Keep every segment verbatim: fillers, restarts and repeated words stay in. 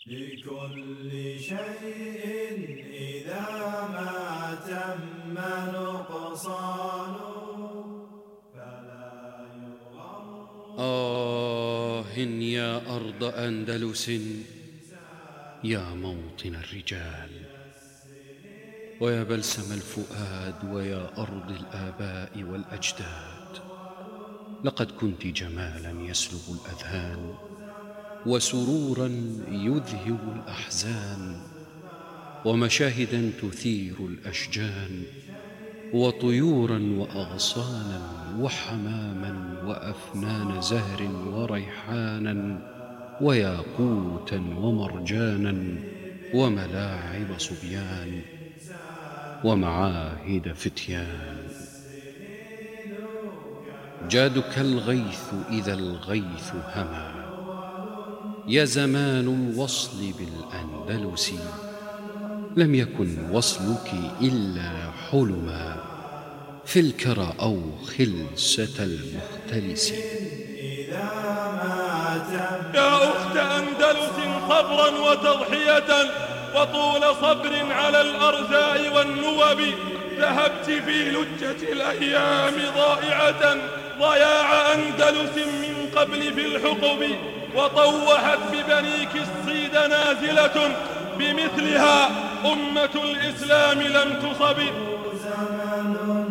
لكل شيء إذا ما تم نقصان فلا يغر. آه يا أرض أندلس يا موطن الرجال، ويا بلسم الفؤاد، ويا أرض الآباء والأجداد. لقد كنت جمالا يسلب الأذهان، وسرورا يذهب الأحزان، ومشاهدا تثير الأشجان، وطيورا وأغصانا وحماما وأفنان زهر وريحانا وياقوتا ومرجانا وملاعب صبيان ومعاهد فتيان. جادك الغيث إذا الغيث هما، يا زمان الوصل بالأندلس. لم يكن وصلك إلا حلما في الكرى أو خلسة المختلس. يا أخت أندلس صبرا وتضحية وطول صبر على الأرزاء والنوب. ذهبت في لجة الأيام ضائعة ضياع أندلس من قبل في الحقب، وطوحت ببنيك الصيد نازلة بمثلها أمة الإسلام لم تصب. زمن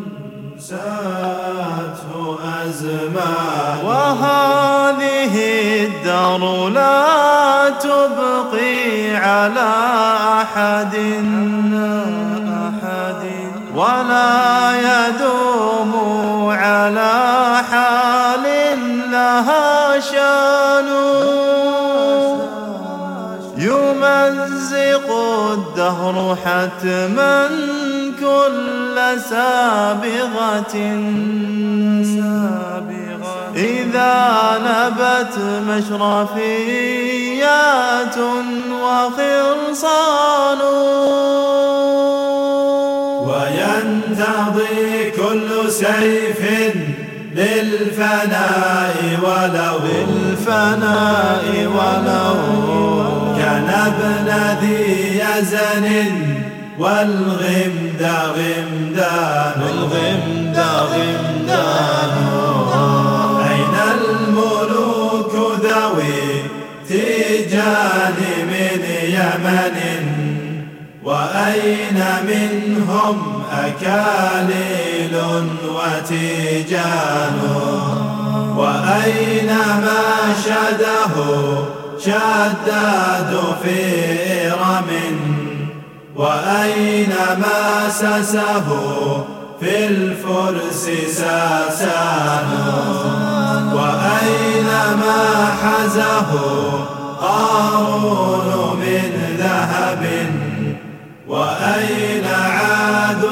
ساءته أزمان، وهذه الدار لا تبقي على أحد ولا يدوم على حال لها شان. يمزق الدهر حتما كل سابغة إذا نبت مشرفيات وخرصان. وينتضي كل سيف للفناء ولو للفناء ولو كان ابن ذي يزن والغمد غمدان والغمد غمدان. أين الملوك ذوي تيجان من يمن، وأين منهم أكاليل وتيجان، وأين ما شده شداد في إرم، وأين ما سسه في الفرس ساسان، وأين ما حزه قارون من ذهب، وأين عاد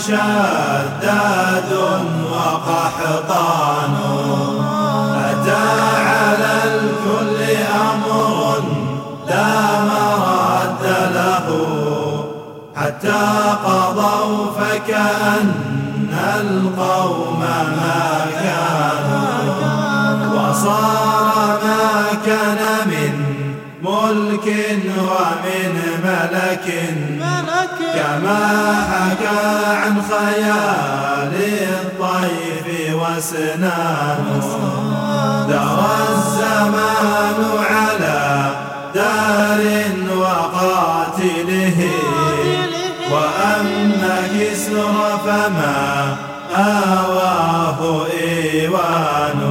وشداد وقحطان. أتى على الكل أمر لا مرد له، حتى قضوا فكأن القوم ما كانوا، وصار ما كان من ملك ومن ملك كما حكى عن خيال الطيف وسنان. دار الزمان على دار وقاتله، وأما كسر فما آواه إيوان.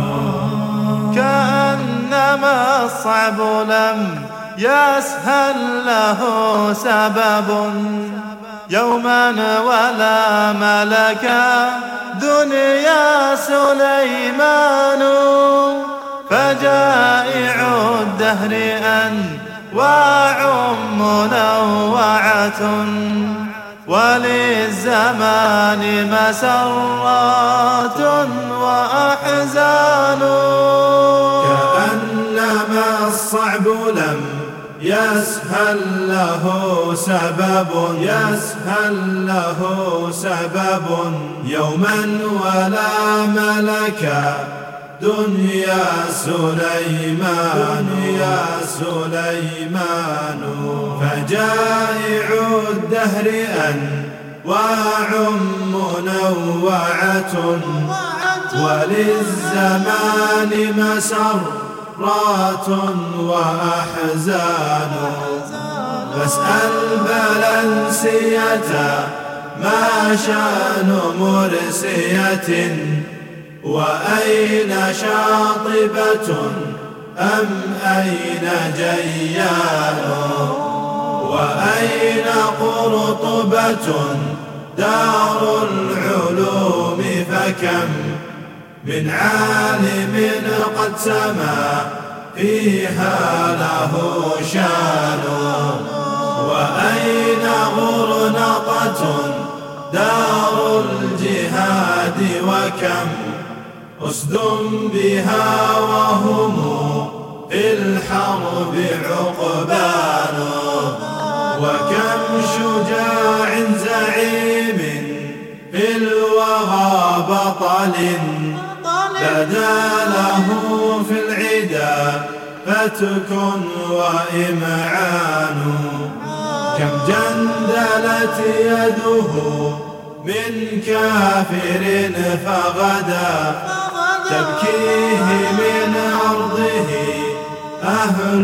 كأنما الصعب لم يسهل له سبب يوما ولا ملكا دنيا سليمان. فجائع الدهر أنواع منوعة، وللزمان مسرات وأحزان. كأنما الصعب لم يسهل له سبب يسهل له سبب يوما ولا ملكا دنيا سليمان يا سليمان فجائع الدهر أنواع منوعة وللزمان مسرات وأحزان فاسأل بلنسية ما شان مرسية وأين شاطبة أم أين جيان وأين قرطبة دار العلوم فكم من عالم قد سما فيها له شان وأين غرنطة دار الجهاد وكم أسد بها وهم في الحرب عقبان وكم شجاع زعيم في الوغى بطل بدا له في العدا فتك وإمعان كم جندلت يده من كافر فغدا تبكيه من أرضه أهل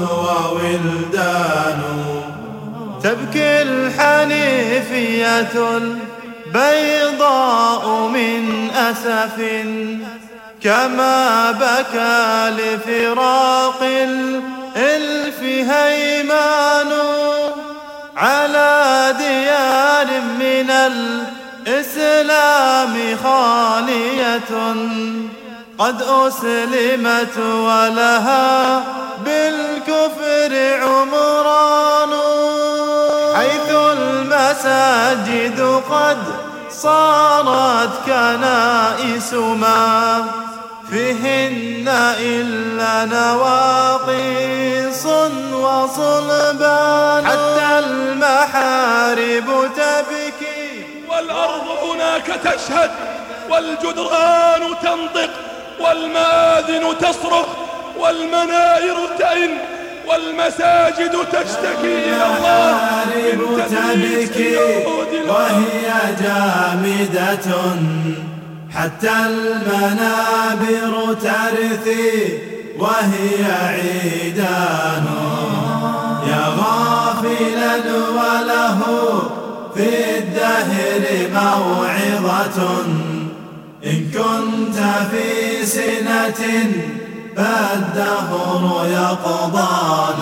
وولدان تبكي الحنيفية البيضاء من أسف كما بكى لفراق الإلف هيمان على ديار من الإسلام خالية قد أسلمت ولها بالكفر عمران حيث المساجد قد صارت كنائس ما فيهن إلا نواقيص وصلبان حتى المحارب تبكي والأرض هناك تشهد والجدران تنطق والمآذن تصرخ والمنائر تئن والمساجد تشتكي إلى الله المحارب تبكي وهي جامدة حتى المنابر ترثي وهي عيدان يا غافلا وله في الدهر موعظة إن كنت في سنة فالدهر يقضان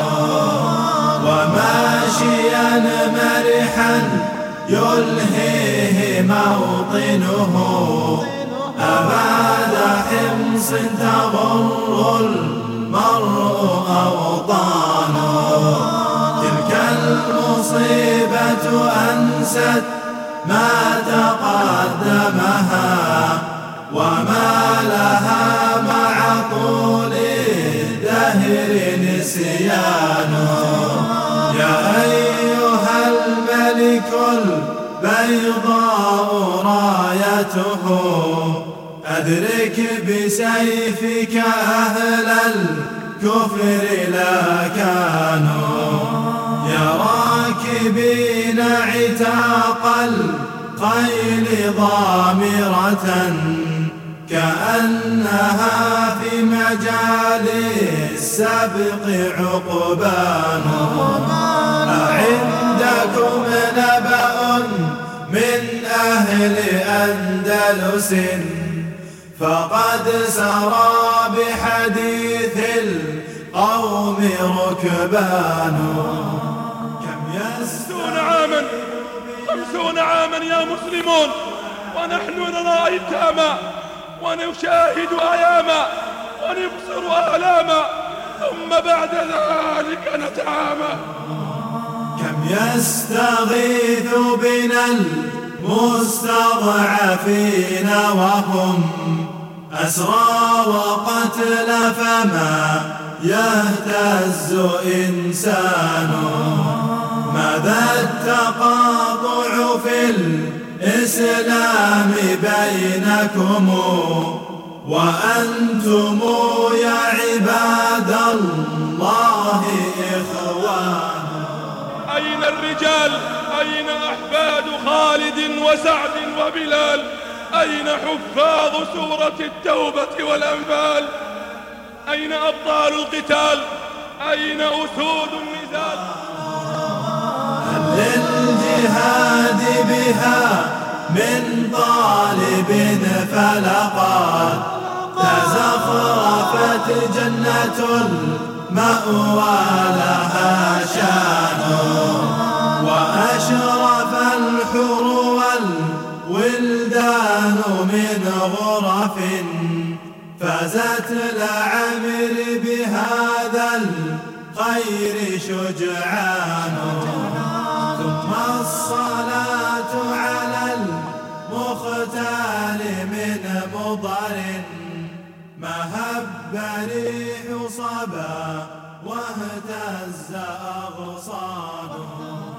وماشيا مرحا يلهيه موطنه أبعد حمص تغر المرء أوطانه تلك المصيبة أنست ما تقدمها وما لها مع طول الدهر نسيان يا أيها الملك البيضاء رايته أدرك بسيفك أهل الكفر لا كانوا يا راكبين عتاق الخيل ضامرة كأنها في مجال السبق عقبان أعندكم نبأ من أهل أندلس فقد سرى بحديث القوم ركبان كم خمسون عاما خمسون عاما يا مسلمون ونحن نرى أيتاما ونشاهد أياما ونبصر آلاما ثم بعد ذلك نتعامى كم يستغيث بنا المستضعفين وهم أسرى وقتل فما يهتز إنسان ماذا التقاطع في الإسلام بينكم وأنتم يا عباد الله إخوان. أين الرجال؟ أين أحفاد خالد وسعد وبلال؟ أين حفاظ سورة التوبة والأنفال؟ أين أبطال القتال؟ أين أسود النزال؟ للجهاد بها من طالب فلقد تزخرفت جنة المأوى لها شان، وأشرف الحور والولدان من غرف فازت العمر بهذا الخير شجعان. ثم الصلاة على المختال من مضر ما هب ريح صبا واهتز أغصانه.